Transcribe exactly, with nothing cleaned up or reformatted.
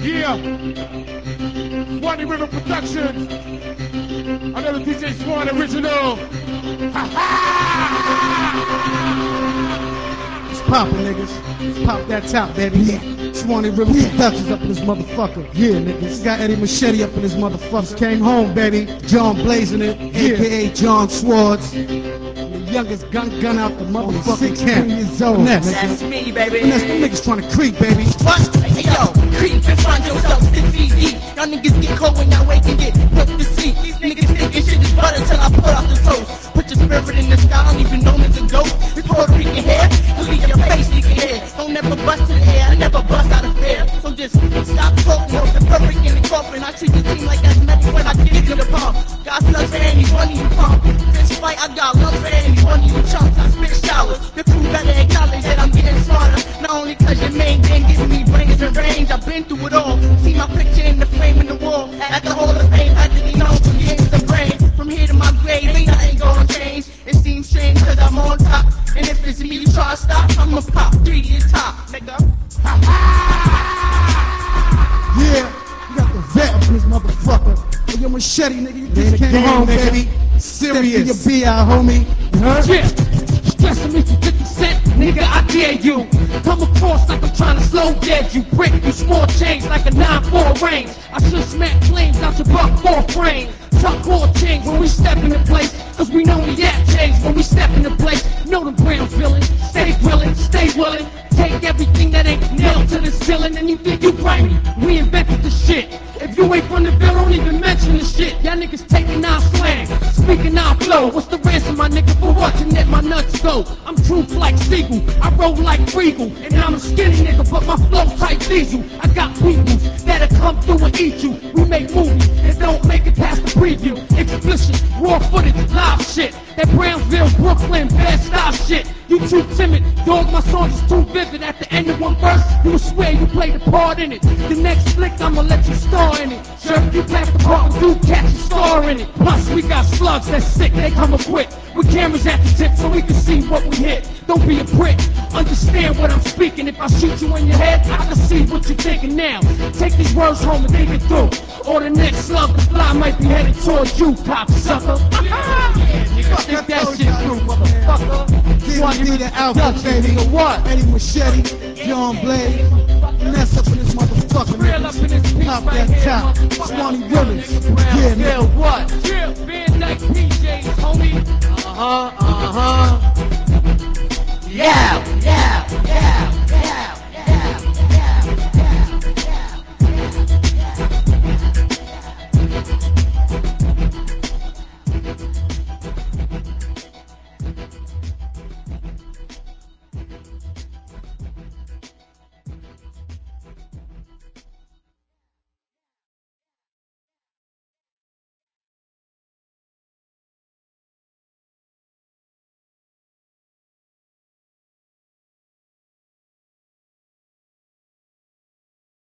Yeah. Swanee River Production. Another D J Swan original. Ha ha! It's poppin', niggas. Let's pop that top, baby. Yeah. Swanee River yeah. Productions up in this motherfucker. Yeah, niggas. Got Eddie Machete up in this motherfucker. Came home, baby. John blazing it, yeah. A K A John Swords. The youngest gun gun out the motherfucking camp. Years old. Finesse. That's me, baby. Finesse, them niggas trying to creep, baby. What? Hey, yo, creep and find yourself six feet deep. Y'all niggas get cold when y'all wake and get put to sleep. These niggas thinking shit is butter till I pull out the toast. Put your spirit in the sky, I don't even know it's a ghost. It's Puerto Rican hair, you leave your face leaking hair. Don't never bust to the air, I never bust out of fear. So just stop talking, hold the perfect in the coffin. I treat the team like asthmatic when I get to the pump. Got slugs for any one of you pump. This fight, I got love for any one of you chumps. I spit showers, the crew better acknowledge that I'm getting smarter. Not only cause your main gang giving me brains and range, I've been through it all. See my picture in the frame in the wall. At the Hall of Fame, had to be known for getting the brain. From here to my grave, ain't nothing gonna change. It seems strange cause I'm on top. And if it's me you try to stop, I'ma pop three to your top, nigga. Ha ha! Yeah, you got the vet up in this motherfucker. With your machete, nigga, you just came game, home, nigga. baby. Serious. Serious. Your B I, homie. You heard? Yeah, stressing me for fifty cent, nigga, I dare you. Come across like I'm trying to slow dead you. Brick you small change like a nine four range. I should smack flames out your buck four frame. Tuck all change when we step in the place. Cause we know we got change when we step in the place. Know the ground feeling, stay willing, stay willing. Take everything that ain't nailed to the ceiling and you think you grimy. We invented the shit. If you ain't from the bill, don't even mention the shit. Y'all niggas taking our slang, speaking our flow. What's the ransom, my nigga, for watching that my nuts go? I'm truth like Siegel, I roll like Regal. And I'm a skinny nigga, but my flow tight diesel. I got peoples that'll come through and eat you. We make movies that don't make it past the preview. Explicit, raw footage, live shit. That Brownsville, Brooklyn, bad style shit. You too timid, dog, my songs is too vivid. At the end of one verse, you will swear you played a part in it. The next flick, I'ma let you star in it. Sure, you pass the part and do catch a star in it. Plus, we got slugs that's sick, they come equipped with cameras at the tip so we can see what we hit. Don't be a prick, understand what I'm speaking. If I shoot you in your head, I can see what you're thinking now. Take these words home and think it through. Or the next slug to fly might be headed towards you, cocksucker. Think that shit through, motherfucker. Didn't be the alpha, baby. What? Eddie Machete, John Blaze. Mess up in this motherfucker, Real up in this niggas. piece Pop right that here, top. motherfucker. Swanee Rivers. Yeah, Yeah, yeah, nigga. what? Yeah, Van Dyke P Js, homie. Uh-huh, uh-huh. Yeah, yeah, yeah.